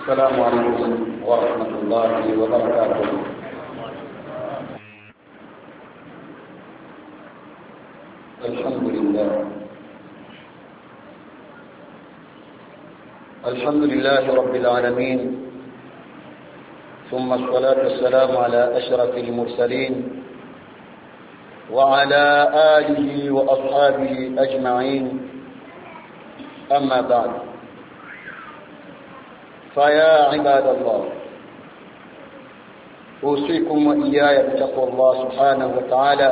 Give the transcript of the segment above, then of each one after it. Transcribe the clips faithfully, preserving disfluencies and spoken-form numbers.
السلام عليكم ورحمة الله وبركاته. الحمد لله الحمد لله رب العالمين، ثم الصلاة والسلام على أشرف المرسلين وعلى آله وأصحابه أجمعين. أما بعد، فيا عباد الله، أوصيكم وإياي بتقوى الله سبحانه وتعالى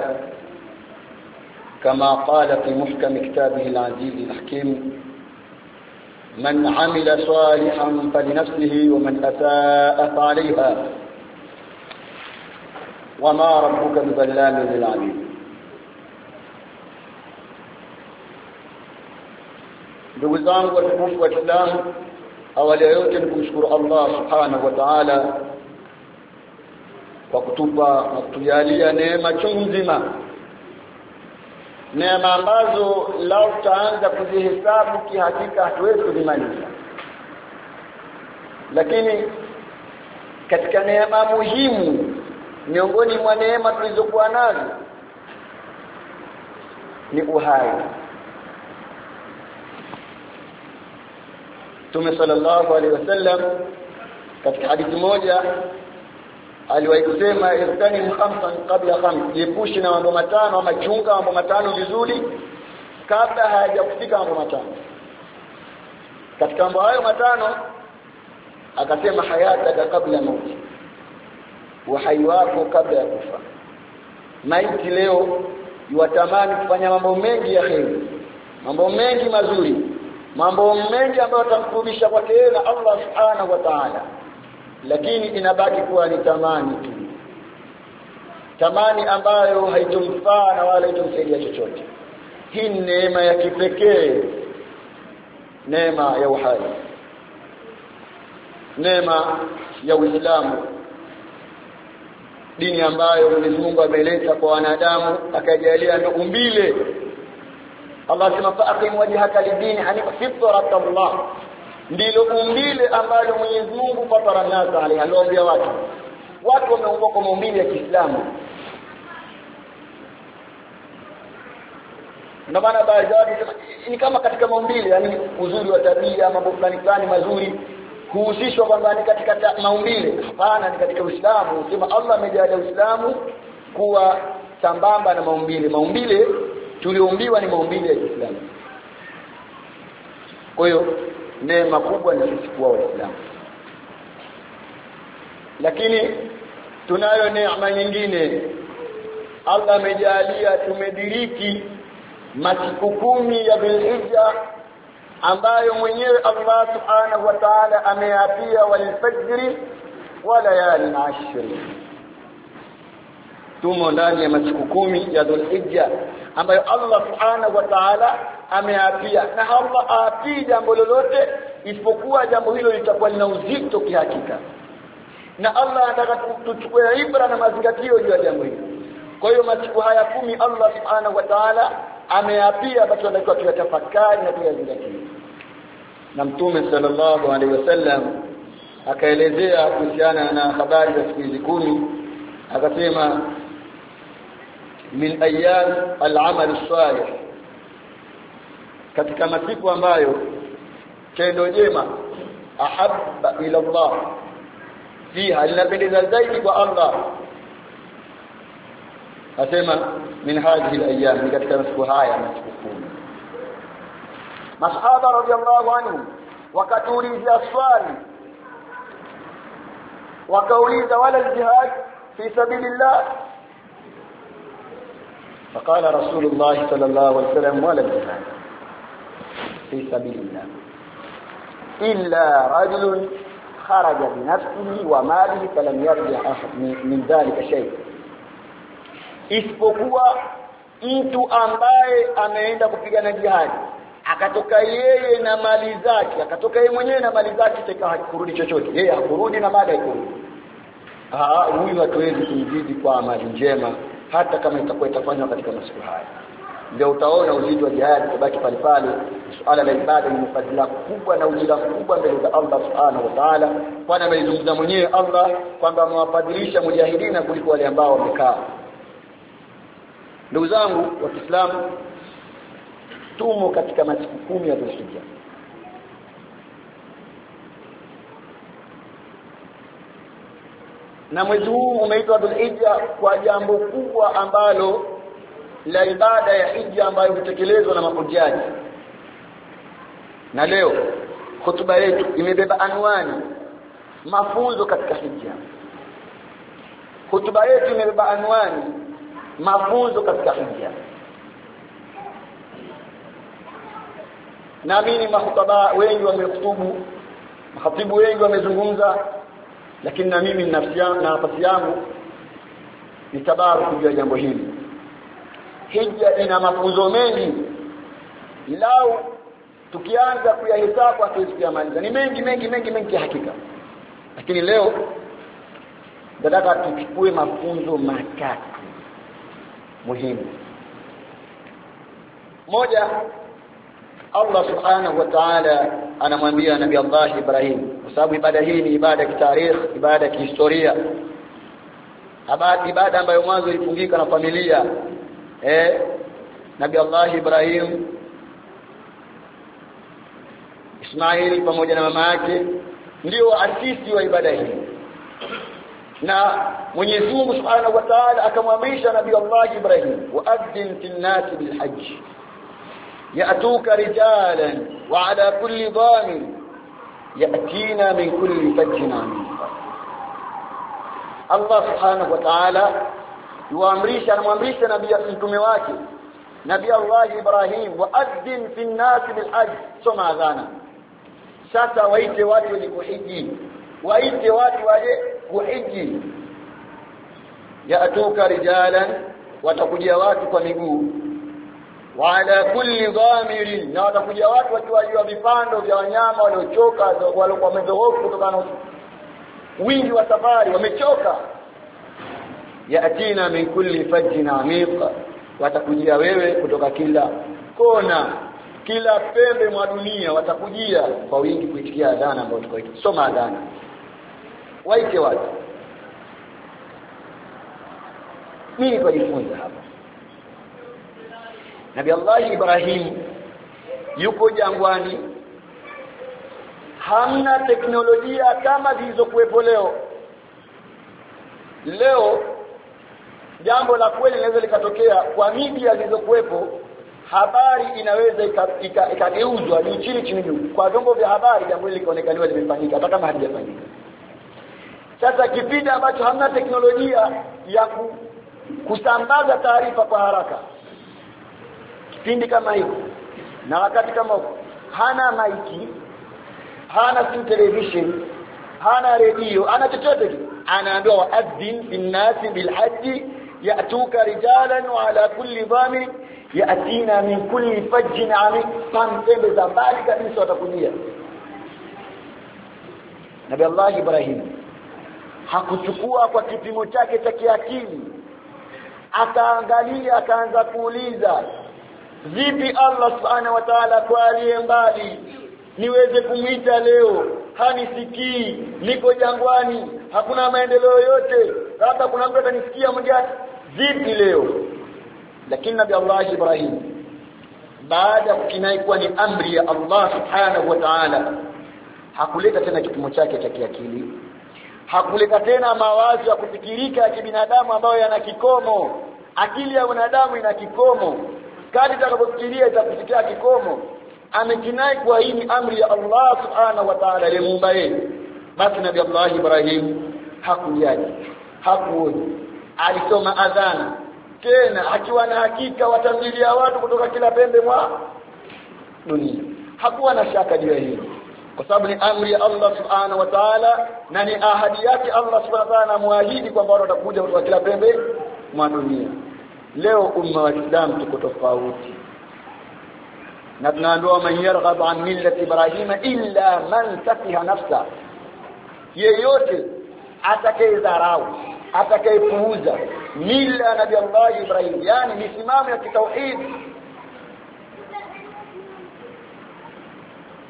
كما قال في محكم كتابه العزيز الحكيم: من عمل صالحا فلنفسه ومن أساء فعليها وما ربك بظلام للعبيد. ndugu zangu watukufu wa Kiislamu, awali yote ni kumshukuru Allah subhanahu wa ta'ala kwa kutupa na kutujalia neema chungu nzima, neema ambazo lao tutaanza kuzihesabu kihakika hatuwezi kuzimaliza. Lakini katika neema muhimu miongoni mwa neema tulizokuwa nazo ni uhai. Mtume sallallahu alaihi wasallam katika hadithi moja aliwahi kusema: irtani khamsan qabla khams, jiepushi na mambo matano ama chunga mambo matano vizuri kabla hayajakufika mambo matano. Katika mambo hayo matano akasema: hayataka kabla mauti, uhai wako kabla ya kufa. Maiti leo yuatamani kufanya mambo mengi ya kheri, mambo mengi mazuri, mambo mengi ambayo yatamkurubisha kwake yeye na Allah subhanahu wa ta'ala, lakini inabaki kuwa ni tamani tu, tamani ambayo haitomfaa na wala haitomsaidia chochote. Hii ni neema ya kipekee, neema ya uhai, neema ya Uislamu, dini ambayo Mwenyezi Mungu ameleta kwa wanadamu akajalia ndio umbile. Allah sema: faqim wajhaka lidini hanifa fitrat Allah, ndilo umbile ambalo Mwenyezi Mungu fatara nasa alayhi, aliwaambia watu watu wameumbwa kwa maumbile ya Kiislamu. Na maana baadhi ni kama katika maumbile, yani uzuri wa tabia, mambo fulani fulani mazuri huhusishwa kwamba ni katika maumbile. Hapana, ni katika Uislamu. Sema Allah amejalia Uislamu kuwa sambamba na maumbile. Maumbile tuliumbiwa ni maumbile ya Kiislamu. Kwa hiyo neema kubwa ni sisi kuwa Waislamu. Lakini tunayo neema nyingine. Allah amejalia tumediriki masiku kumi ya Dhulhijja ambayo mwenyewe Allah subhanahu wa ta'ala ameapia: walfajri wa layalin ashri. Tumo ndani ya masiku kumi ya Dhulhijja ambayo Allah subhanahu wa ta'ala ameapia, na Allah aapii jambo lolote isipokuwa jambo hilo litakuwa lina uzito kihakika, na Allah anataka tuchukue ibra na mazingatio juu ya jambo hilo. Kwa hiyo masiku haya kumi Allah subhanahu wa ta'ala ameapia, basi tunatakiwa tuyatafakari na tuyazingatie. Na Mtume sallallahu alaihi wasallam akaelezea kuhusiana na habari za siku hizi kumi, akasema: min ayyam al-amal as-salih, katika masiku ambayo tendo jema ahabba ila Allah fiha, linapendeza zaidi kwa Allah. Asema min hadhihi al-ayyam, katika masiku haya masiku kumi. Masahaba radiyallahu anhu wakatuuliza swali, wakauliza: wala jihad fi sabilillah? فقال رسول الله صلى الله عليه وسلم: ولا جهاد في سبيل الله إلا رجل خرج بنفسه وماله فلم يرجع من ذلك شيء, isipokuwa mtu ambaye ameenda kupigana jihad akatoka yeye na mali zake, akatoka yeye mwenyewe na mali zake, teka hakurudi chochote, yeye hakurudi na mali hakurudi. Ah, huyu hatuwezi kumzidi kwa amali njema hata kama itakuwa itafanywa katika masiku haya. ndio utaona uzito wa jihad kubaki pale pale. Suala la ibada ni fadhila kubwa na ujira mkubwa mbele za Allah subhanahu wa ta'ala, kwani ameizungumza mwenyewe Allah kwamba amewafadhilisha mujahidina kuliko wale ambao wamekaa. Ndugu zangu wa Kiislamu, tumo katika masiku kumi ya Dhulhijja. Na mwezi huu umeitwa Dhulhijja kwa jambo kubwa ambalo la ibada ya hija ambayo hutekelezwa na mahujaji. Na leo hotuba yetu imebeba anwani mafunzo katika hija. Hotuba yetu imebeba anwani mafunzo katika hija. Naamini mahutaba wengi wamehutubu, mahatibu wengi wamezungumza, lakini na mimi nafsi yangu na nafasi yangu nitabaru kujua jambo hili. Hija ina mafunzo mengi, lau tukianza kuyahesabu hatuwezi kuyamaliza. Ni mengi mengi mengi mengi hakika. Lakini leo nataka tuchukue mafunzo matatu muhimu. Moja, Allah subhanahu wa ta'ala anamwambia Nabii Allah Ibrahim, kwa sababu ibada hii ni ibada ya kitarikh, ibada ya kihistoria, ibada ambayo mwanzo ilifungika na familia eh Nabii Allah Ibrahim, Ismail pamoja na mama yake ndio asisi wa ibada hii. Na Mwenyezi Mungu Subhanahu wa Ta'ala akamwamrisha Nabii Allah Ibrahim, wa'adhin fil nas bil hajj ya'tuka rijalan wa 'ala kulli dhamir ya'tina min kulli fajjin 'amik. Allah Subhanahu wa Ta'ala yuamrisha, anamwamrisha nabii mtume wake Nabii Allah Ibrahim, wa'adhin fil nas bil hajj, soma adhana. Sasa waite watu wenye kuhiji, waite watu waje kuhiji. Ya'tuka rijalan, watakujia watu kwa miguu, wa ala kulli dhamirin, na watakujia watu wakiwa juu ya vipando vya wanyama waliochoka, waliokuwa wamedhoofu kutokana na wingi wa safari, wamechoka. Ya'tina min kulli fajjin 'amiq, watakujia wewe kutoka kila kona, kila pembe mwa dunia, watakujia kwa wingi kuitikia adhana ambayo tukoita. Soma adhana, waite watu. Nini tujifunza hapa? Nabii Allah Ibrahim yuko jangwani, hamna teknolojia kama zilizokuwepo leo. Leo jambo la kweli linaweza likatokea kwa media zilizokuwepo, habari inaweza ikageuzwa ni chini chini juu. Kwa vyombo vya habari jambo hili likaonekaniwa limefanyika hata kama halijafanyika. Sasa kipindi ambacho hamna teknolojia ya kusambaza taarifa kwa haraka, kipindi kama hiyo na wakati kama huo, hana maiki, hana simu television, hana redio, hana chochote kile, anaambiwa wa'adhin bin nasi bil hajj ya'tuka rijalan wa ala kulli dhamir ya'tina min kulli fajjin 'amiq. Pembe za mbali kabisa watakujia. Nabii Allah Ibrahim hakuchukua kwa kipimo chake cha kiakili, akaangalia, akaanza kuuliza, vipi Allah Subhanahu wa Ta'ala kwa aliye mbali niweze kumuita leo, hanisikii, niko jangwani, hakuna maendeleo yote, labda kuna mtu atanisikia mjani, vipi leo? Lakini Nabii Allah Ibrahim baada ya kukinai kuwa ni amri ya Allah Subhanahu wa Ta'ala, hakuleta tena kipimo chake cha kiakili, hakuleta tena mawazo ya kufikirika ya kibinadamu ambayo yana kikomo. Akili ya wanadamu ina kikomo, kadri utakapofikiria itakufikia kikomo. Amekinai kwa hii ni amri ya Allah Subhanahu wa Ta'ala aliyemuumba yeye. Basi Nabii Allah Ibrahim hakujali, hakuoni, alisoma adhana, tena akiwa na hakika watamjilia watu kutoka kila pembe mwa dunia. Hakuwa na shaka juu ya hili, kwa sababu ni amri ya Allah Subhanahu wa Ta'ala na ni ahadi yake Allah Subhanahu wa Ta'ala, muahidi kwamba watu watakuja kutoka kila pembe mwa dunia. Leo umma wa Islam tuko tofauti, na tunaambiwa man yarghab an millati Ibrahim illa man safiha nafsa. Yeyote atakayedharau, atakayepuuza mila ya Nabii Allah Ibrahim, yani misimamo ya kitauhid,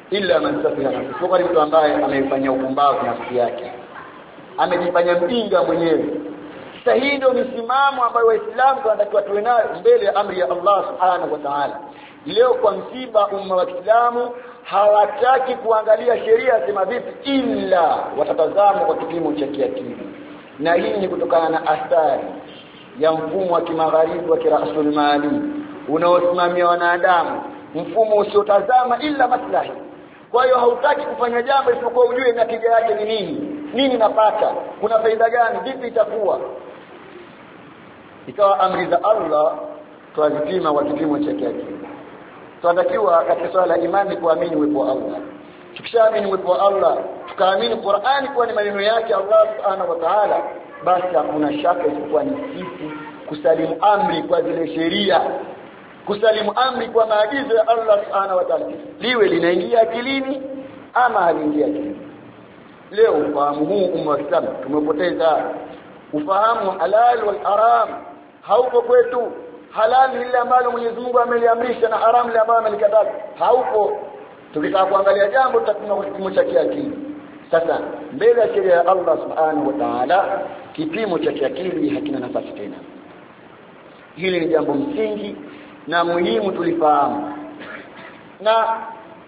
illa man safiha nafsi, kwa mtu ambaye ameifanyia upumbavu nafsi yake, amejifanya mjinga mwenyewe. Sasa hii ndio misimamo ambayo Waislamu wanatakiwa tuwe nayo mbele ya amri ya Allah subhanahu wa ta'ala. Leo kwa msiba umma wa Kiislamu hawataki kuangalia sheria sema vipi, ila watatazama kwa kipimo cha kiakili, na hii ni kutokana na athari ya mfumo wa kimagharibi wa kirasmali unaosimamia wanadamu, mfumo usiotazama ila maslahi. Kwa hiyo hautaki kufanya jambo isipokuwa ujue natija yake ni nini, nini napata, kuna faida gani, vipi itakuwa. Ikawa amri za Allah tuazipima kwa kipimo cha kiakili. Tunatakiwa katika swala la imani kuamini uwepo wa Allah. Tukishaamini uwepo wa Allah, tukaamini Qur'ani kuwa ni maneno yake Allah subhanahu wa ta'ala, basi hakuna shaka isipokuwa ni sisi kusalimu amri kwa zile sheria, kusalimu amri kwa maagizo ya Allah subhanahu wa ta'ala, liwe linaingia akilini ama haliingia akilini. Leo ufahamu huu umma wa Islam tumepoteza. Ufahamu halal wal haram haupo kwetu. Halal ni ile ambalo Mwenyezi Mungu ameliamrisha na haram ile ambayo amelikataza haupo. Tukitaka kuangalia jambo tutakuna kipimo cha kiakili. Sasa mbele ya sheria ya Allah subhanahu wa ta'ala kipimo cha kiakili hakina nafasi tena. Hili ni jambo msingi na muhimu tulifahamu. Na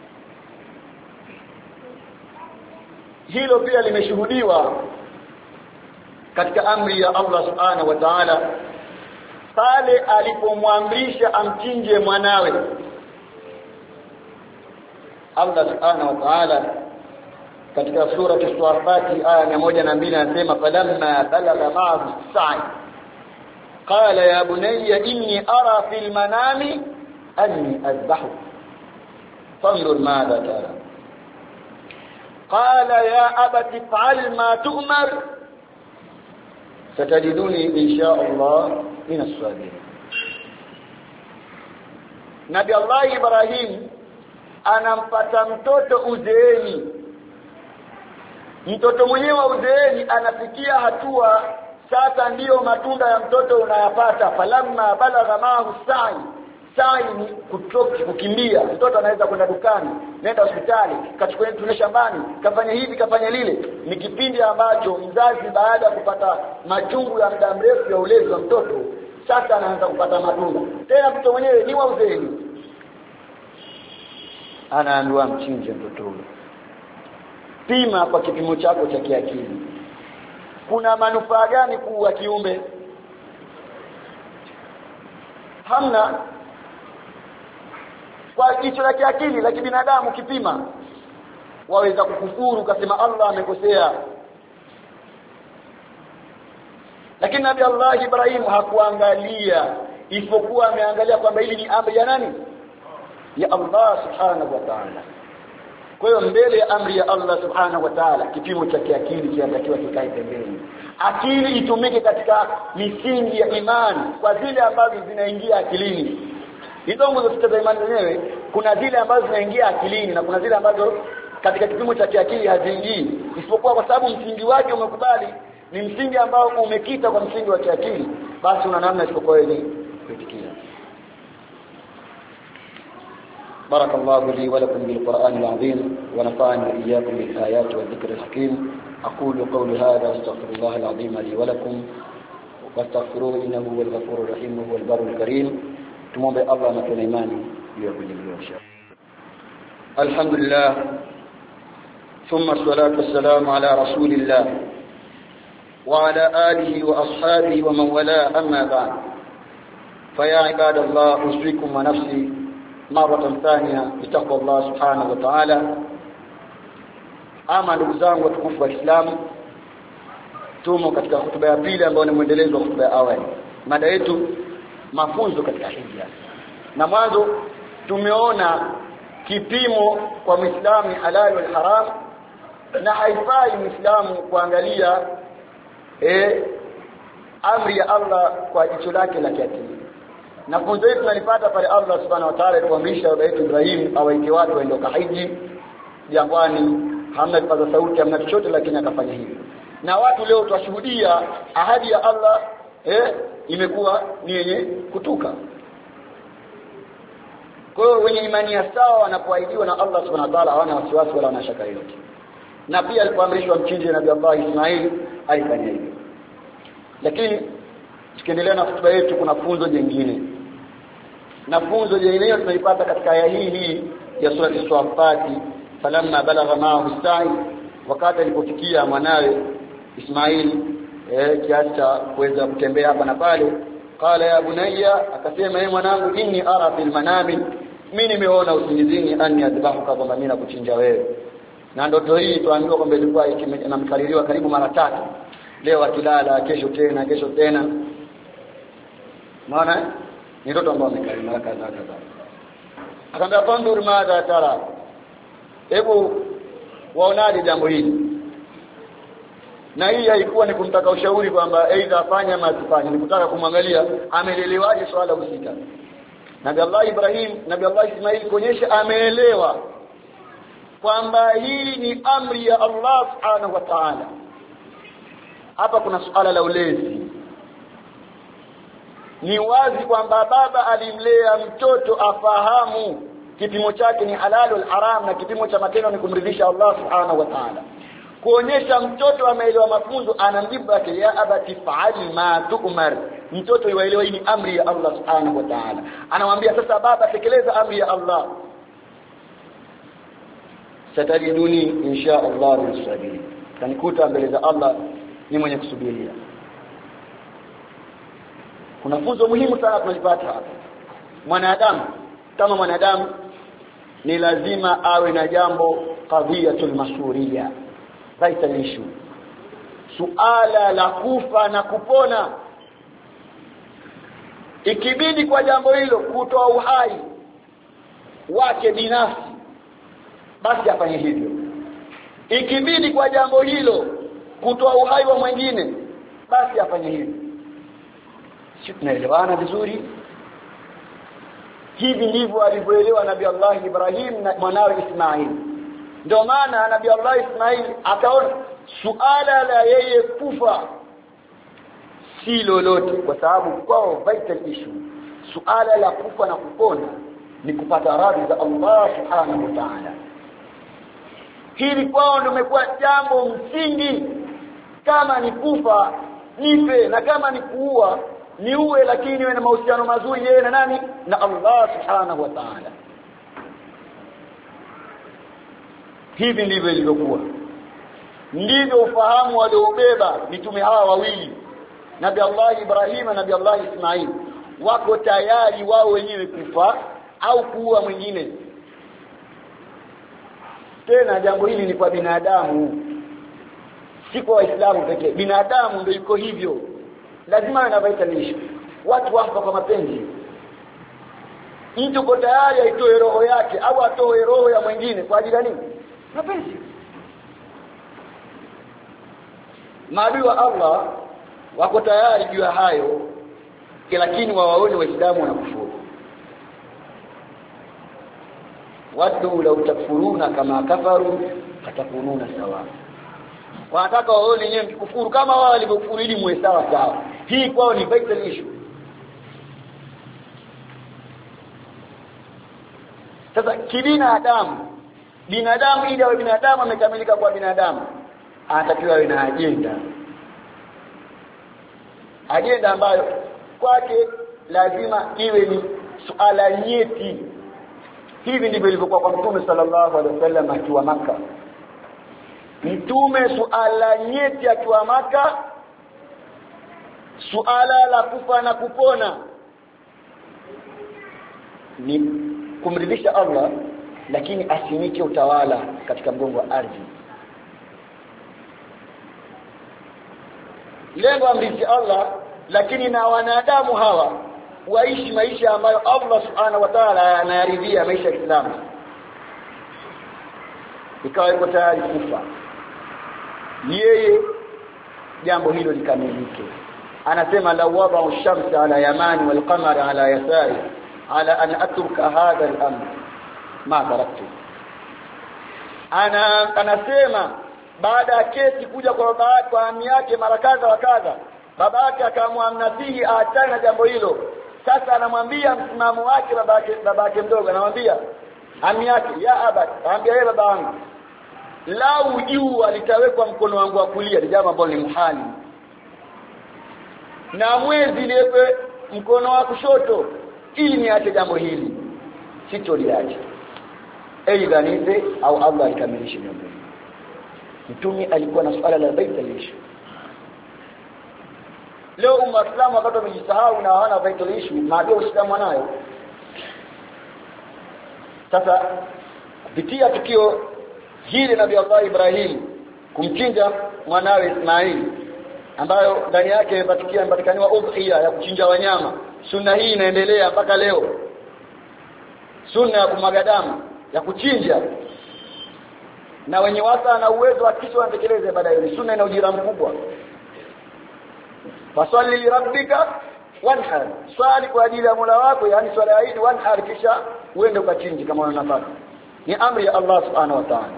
hilo pia limeshuhudiwa katika amri ya Allah subhanahu wa ta'ala pale alipomwamrisha amchinje mwanawe. Allah subhanahu wa ta'ala katika sura As-Safat aya mia moja na mbili anasema falamma balagha ma'ahu as-sa'i qala ya bunayya inni ara fil manami anni azbahu fanzur madha tara qala ya abati fa'al ma tu'mar satajiduni insha Allah min as-sabirin. Nabii Allah Ibrahim anampata mtoto uzeeni. Mtoto mwenyewe uzeeni anafikia hatua sasa ndiyo matunda ya mtoto unayapata. Falamma balagha ma'ahu sa'i, sa'i ni kutoka kukimbia. Mtoto anaweza kwenda dukani, nenda hospitali, kachukue tune shambani, kafanya hivi kafanya lile. Ni kipindi ambacho mzazi baada ya kupata machungu ya muda mrefu ya ulezi wa mtoto sasa anaanza kupata matunda. Tena mtoto mwenyewe ni wa uzeeni, anaambiwa mchinje mtoto huyo. Pima kwa kipimo chako cha kiakili. Kuna manufaa gani kuwa kiumbe? Hamna. Kwa kicho la kiakili la kibinadamu kipima, waweza kukufuru ukasema Allah amekosea. Lakini Nabii Allah Ibrahim hakuangalia, isipokuwa ameangalia kwamba hili ni amri ya nani? Ya Allah subhanahu wa ta'ala. Kwa hiyo mbele ya amri ya Allah subhanahu wa ta'ala kipimo cha kiakili kinatakiwa kikae pembeni. Akili itumike katika misingi ya imani kwa zile ambazo zinaingia akilini. Hizo nguzo sita za imani zenyewe, kuna zile ambazo zinaingia akilini na kuna zile ambazo katika kipimo cha kiakili haziingii, isipokuwa kwa sababu msingi wake umekubali ni msingi ambao umekita kwa msingi wa kiakili, basi una namna isipokuwa ni kuitikia. بارك الله لي ولكم بالقرآن العظيم ونفعني وإياكم بالآيات والذكر الحكيم. أقول قولي هذا واستغفر الله العظيم لي ولكم واستغفروه إنه هو الغفور الرحيم وهو البر الكريم. تمومي الله نكون إيماني ليكون جميع الشر. الحمد لله ثم الصلاة والسلام على رسول الله وعلى آله وأصحابه ومن والاه أما بعد. فيا عباد الله أوصيكم ونفسي مرة ثانية بتقوى الله سبحانه وتعالى. Ama ndugu zangu watukufu wa Islam, tumo katika hotuba ya pili ambayo ni muendelezo wa hotuba ya awali. Mada yetu mafunzo katika hija. Na mwanzo tumeona kipimo kwa Muislamu halal wal haram, na haifai Muislamu kuangalia eh amri ya Allah kwa jicho lake la kiakili. Na funzo hili tunalipata pale Allah subhanahu wa ta'ala alipoamrisha baba yetu Ibrahim awaite watu waende kahiji jangwani, hamna kipaza sauti, hamna chochote, lakini akafanya hivyo. Na watu leo tuwashuhudia ahadi ya Allah eh imekuwa ni yenye kutuka. Kwa hiyo wenye imani ya sawa wanapoahidiwa na Allah subhanahu wa ta'ala hawana wasiwasi wala wana shaka yoyote. Na pia alipoamrishwa mchinje Nabii Allah Ismail alifanya hivyo. Lakini tukiendelea na hotuba yetu kuna funzo jingine. Na funzo jingine tunaipata katika aya hii hii ya sura As-Saffat, falamma balagha ma'ahu as-sa'i, wakati alipofikia mwanawe Ismail eh kiasi cha kuweza kutembea hapa na pale, qala ya bunayya, akasema yeye mwanangu, inni ara fil manami, mimi nimeona usingizini anni adbahuka, kwamba mimi nakuchinja wewe. Na ndoto hii tuambiwa kwamba ilikuwa inamkaririwa karibu mara tatu. Leo akilala, kesho tena, kesho tena. Maana ni ndoto ambayo amekariri mara kadhaa kadhaa. Akamwambia fandur madha tara, hebu waonaje jambo hili? Na hii haikuwa ni kumtaka ushauri kwamba aidha afanye ama asifanye, ni kutaka kumwangalia ameelewaje swala husika. Nabii Allah Ibrahim, Nabii Allah Ismail kuonyesha ameelewa kwamba hii ni amri ya Allah subhanahu wa ta'ala. Hapa kuna suala la ulezi. Ni wazi kwamba baba alimlea mtoto afahamu kipimo chake ni halal wal haram, na kipimo cha matendo ni kumridhisha Allah subhanahu wa ta'ala. Kuonyesha mtoto ameelewa mafunzo, anamjibu yake ya abati fa'ali ma tu'mar. Mtoto yuelewa hii ni amri ya Allah subhanahu wa ta'ala. Anamwambia sasa baba, tekeleza amri ya Allah. Satajiduni insha Allah as-sabirin, kanikuta mbele za Allah ni mwenye kusubiria. Kuna funzo muhimu sana tunalipata hapa. Mwanadamu kama mwanadamu ni lazima awe na jambo qadhiyatul mashhuriyya, vital issue, suala la kufa na kupona. Ikibidi kwa jambo hilo kutoa uhai wake binafsi, basi afanye hivyo. Ikibidi kwa jambo hilo kutoa uhai wa mwingine, basi afanye hivyo. Sisi tunaelewana vizuri. Hivi ndivyo alivyoelewa Nabii Allah Ibrahim na mwanawe Ismail. Ndio maana Nabii Allah Ismail akaona suala la yeye kufa si lolote, kwa sababu kwao vital issue, suala la kufa na kupona ni kupata radhi za Allah subhanahu wa ta'ala. Hili kwao ndio imekuwa jambo msingi. Kama ni kufa nife, na kama ni kuua niue, lakini iwe na mahusiano mazuri yeye na nani? Na Allah subhanahu wa ta'ala. Hivi ndivyo ilivyokuwa. Ndivyo ufahamu waliobeba mitume hawa wawili, Nabii Allah Ibrahim na Nabii Allah Ismail. Wako tayari wao wenyewe kufa au kuua mwingine. Tena jambo hili ni kwa binadamu, si kwa Waislamu pekee. Binadamu ndio iko hivyo. Lazima awe na vital issue. Watu wafa kwa mapenzi. Mtu uko tayari aitoe roho yake au atoe roho ya mwingine kwa ajili ya nini? Mapenzi. Maadui wa Allah wako tayari juu ya hayo, lakini wawaone Waislamu wanakufuru. Wadu law takfuruna kama kafaru fatakununa sawa. Wanataka waone nyewe mkikufuru kama wao walivyokufuru ili muwe sawa sawa. Hii kwao ni vital issue. Sasa kibinadamu, binadamu ili awe binadamu amekamilika kwa binadamu, anatakiwa awe na agenda. Agenda ambayo kwake lazima iwe ni suala nyeti. Hivi ndivyo ilivyokuwa kwa Mtume sallallahu alaihi wasallam akiwa Makka. Mtume suala nyeti akiwa Makka, suala la kufa na kupona ni kumridhisha Allah, lakini asimike utawala katika mgongo wa ardhi. Lengo amridhi Allah, lakini na wanadamu hawa waishi maisha ambayo Allah subhanahu wa ta'ala anayaridhia, maisha ya Kiislamu. Ikawa yuko tayari kufa yeye, jambo hilo likamilike. Anasema la wada'u ash-shamsa ala yamani wal qamara ala yasari ala an atruka hadha al-amr ma taraktu. Ana anasema baada ya kesi kuja kwa baba yake kwa ami yake mara kadha wa kadha, baba yake akamwamnasihi aachane na jambo hilo. Sasa anamwambia msimamo wake babake babake mdogo, anamwambia ami yake, ya aba, anambia yeye baba wangu, lau jua litawekwa mkono wangu wa kulia, ni jambo ambalo ni muhali, na mwezi liwe mkono wa kushoto, ili niache jambo hili, sitoliacha, aidha nipe au Allah akamilishe jambo hili. Mtume alikuwa na swala la Baitul Ishu. Leo umma Islam wakati wamejisahau na hawana Baitul Ishu, maana Uislamu wanayo. Sasa kupitia tukio hili Nabii Allah Ibrahim kumchinja mwanawe Ismail, ambayo ndani yake imepatikia impatikaniwa udhiya ya kuchinja wanyama, sunna hii inaendelea mpaka leo. Sunna ya kumwaga damu, ya kuchinja, na wenye wasa na uwezo wa kisha wanatekeleza ibada hiyo. Sunna ina ujira mkubwa. Fasalli li rabbika wanhar, swali kwa ajili ya Mola wako, yani swala ya Eid, wanhar, kisha uende ukachinje kama unataka. Ni amri ya Allah subhanahu wa ta'ala.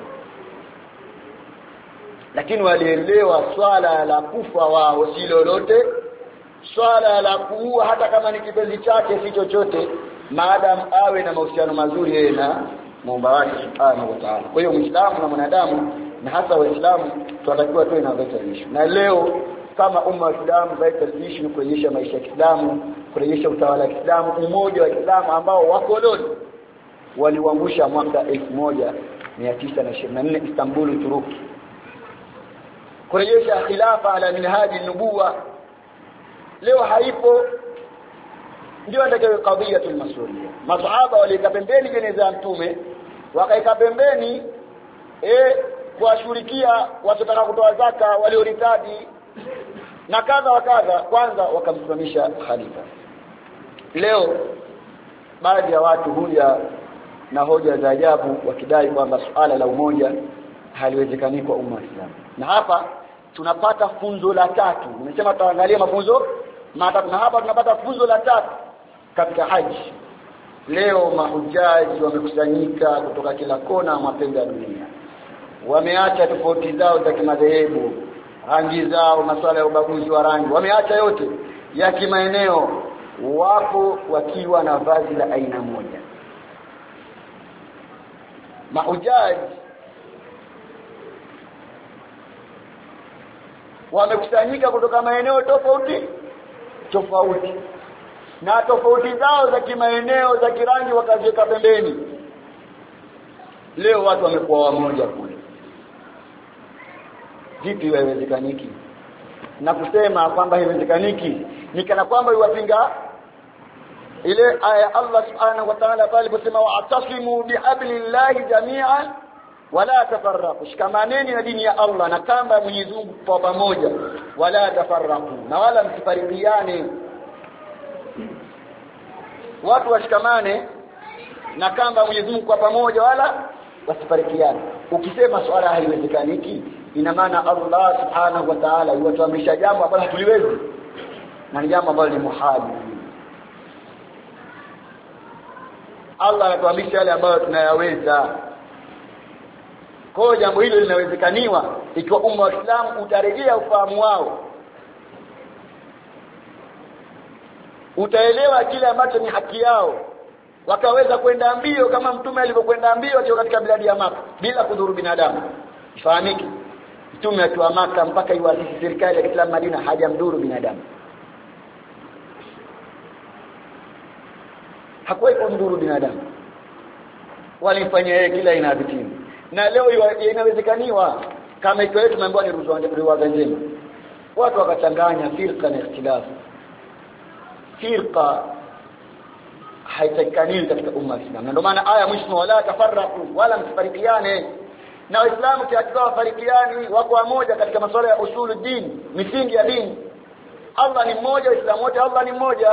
Lakini walielewa swala la kufa wao si lolote, swala la kuua hata kama ni kipenzi chake si chochote, maadamu awe na mahusiano mazuri yeye na Muumba wake subhanahu wa ta'ala. Kwa hiyo Muislamu na mwanadamu, na hasa Waislamu, tunatakiwa tuwe na Baitul Ishu. Na leo kama umma wa Kiislamu, Baitul Ishu ni kurejesha maisha ya Kiislamu, kurejesha utawala wa Kiislamu, umoja wa Kiislamu ambao wakoloni waliuangusha mwaka elfu moja mia tisa na ishirini na nne Istanbul, Uturuki. Kurejesha khilafa ala minhaji nubuwa leo haipo, ndio ndio kadhiyatul masulia. Masahaba walika pembeni jeneza ya Mtume, wakaika pembeni eh kuwashirikia wasotaka kutoa zaka walioritadi na kadha wa kadha, kwanza wakamsimamisha khalifa. Leo baadhi ya watu huja na hoja za ajabu wakidai kwamba suala la umoja haliwezekani kwa umma wa Islam. Na hapa tunapata funzo la tatu. Nimesema tutaangalia mafunzo matatu, na hapa tunapata funzo la tatu katika haji. Leo mahujaji wamekusanyika kutoka kila kona mapembe ya dunia. Wameacha tofauti zao za kimadhehebu, rangi zao, masuala ya ubaguzi wa rangi, wameacha yote ya kimaeneo, wapo wakiwa na vazi la aina moja. Mahujaji wamekusanyika kutoka maeneo tofauti tofauti, na tofauti zao za kimaeneo za kirangi wakaziweka pembeni. Leo watu wamekuwa wamoja kule. Vipi haiwezekaniki? Na kusema kwamba haiwezekaniki ni kana kwamba iwapinga ile aya Allah subhanahu wa ta'ala pale aliposema wa'tasimu bihablillahi jami'an wala tafarraqu, shikamaneni na dini ya Allah na kamba ya Mwenyezi Mungu kwa pamoja, wala tafarraqu, na wala msifarikiane. Watu washikamane na kamba ya Mwenyezi Mungu kwa pamoja, wala wasifarikiane. Ukisema swala haliwezekaniki, ina maana Allah subhanahu wa ta'ala yuatuamrisha jambo ambalo hatuliwezi, na ni jambo ambalo ni muhali. Allah anatuamrisha yale ambayo tunayaweza. Kwa jambo hilo linawezekaniwa ikiwa umma wa Islam utarejea ufahamu wao, utaelewa kile ambacho ni haki yao, wakaweza kwenda mbio kama Mtume alivyokwenda mbio akiwa katika biladi ya Makka bila kudhuru binadamu. Ifahamike, Mtume akiwa Makka mpaka iwaasisi serikali ya Kiislamu Madina hajamdhuru binadamu, hakuwahi kumdhuru binadamu, walifanya yeye kila aina ya vitendo. Na leo inawezekaniwa kama ikiwa yetu tumeambiwa ni ruwaza njema, watu wakachanganya firqa na ikhtilaf. Firqa haitakani katika umma wa Islam, ndio maana aya mwisho wala tafarraqu, wala msifarikiane. Na Waislamu kiakiwa wafarikiani wako pamoja katika masuala ya usulu dini, misingi ya dini. Allah ni mmoja, Waislamu wote Allah ni mmoja.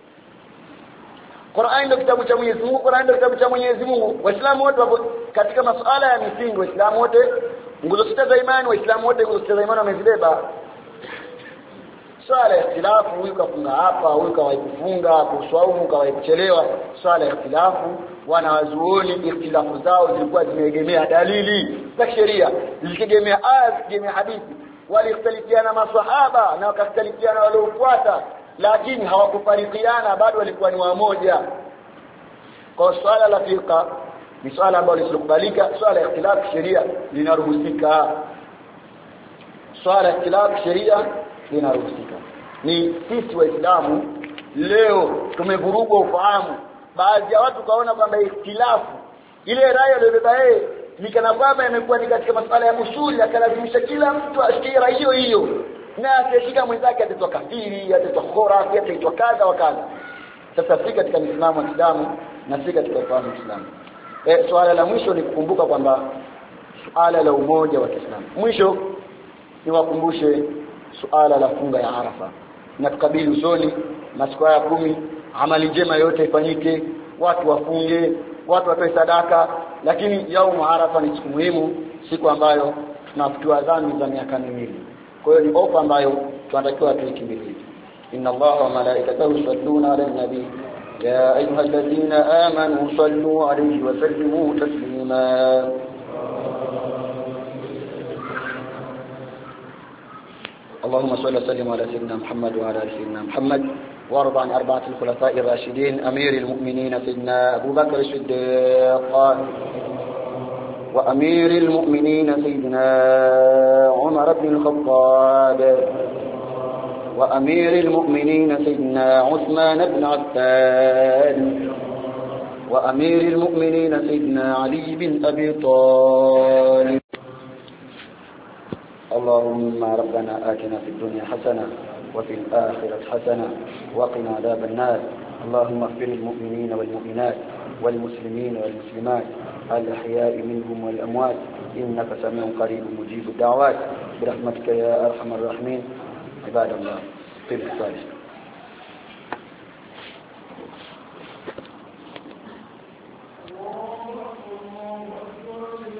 Qur'an ndio kitabu cha Mwenyezi Mungu, Qur'an ndio kitabu cha Mwenyezi Mungu. Waislamu wote wapo katika masuala ya misingi, Waislamu wote nguzo sita za imani, Waislamu wote nguzo sita za imani wamezibeba. Swala ya ikhtilafu, huyu kafunga hapa, huyu kawahi kufunga, kuswaumu kawahi kuchelewa. Swala ya ikhtilafu, wanawazuoni ikhtilafu zao zilikuwa zimeegemea dalili za sheria, zikiegemea aya, zikiegemea hadithi. Waliختلفiana maswahaba na wakختلفiana waliofuata lakini hawakufarikiana, bado walikuwa ni wamoja. Kwa swala la fiqh ni swala ambalo lisikubalika. Swala ya ikhtilaf sheria linaruhusika. Swala ya ikhtilaf sheria linaruhusika. Ni sisi Waislamu leo tumevurugwa ufahamu. Baadhi ya watu kaona kwamba ikhtilafu ile rai aliyobeba yeye ni kana kwamba imekuwa ni katika masuala ya usuli, akalazimisha kila mtu ashikie rai hiyo hiyo, na akishika mwenzake atatoa kafiri, atatoa khurafi, atatoa kadha wa kadha. Sasa si katika Uislamu wa Kiislamu na si katika ufahamu wa Uislamu. Eh, swala la mwisho ni kukumbuka kwamba swala la umoja wa Kiislamu. Mwisho ni wakumbushe swala la funga ya Arafa. Na tukabili usoni masiku ya kumi, amali njema yote ifanyike, watu wafunge, watu watoe sadaka, lakini yaumu Arafa ni siku muhimu, siku ambayo tunafutua dhambi za miaka miwili. Kwa hiyo ni ofa ambayo tunatakiwa tuikimbilie. Inna Allaha wa malaikatahu yusalluna 'alan nabi ya ayyuhalladhina amanu sallu 'alayhi wa sallimu taslima. اللهم صل وسلم على سيدنا محمد وعلى ال سيدنا محمد، وارض عن اربعه الخلفاء الراشدين امير المؤمنين سيدنا ابو بكر الصديق، وامير المؤمنين سيدنا عمر بن الخطاب، وامير المؤمنين سيدنا عثمان بن عفان، وامير المؤمنين سيدنا علي بن ابي طالب. اللهم ربنا آتنا في الدنيا حسنة وفي الآخرة حسنة وقنا عذاب النار. اللهم اغفر للمؤمنين والمؤمنات والمسلمين والمسلمات الأحياء منهم والأموات إنك سميع قريب مجيب الدعوات برحمتك يا أرحم الراحمين. عباد الله في الصالح.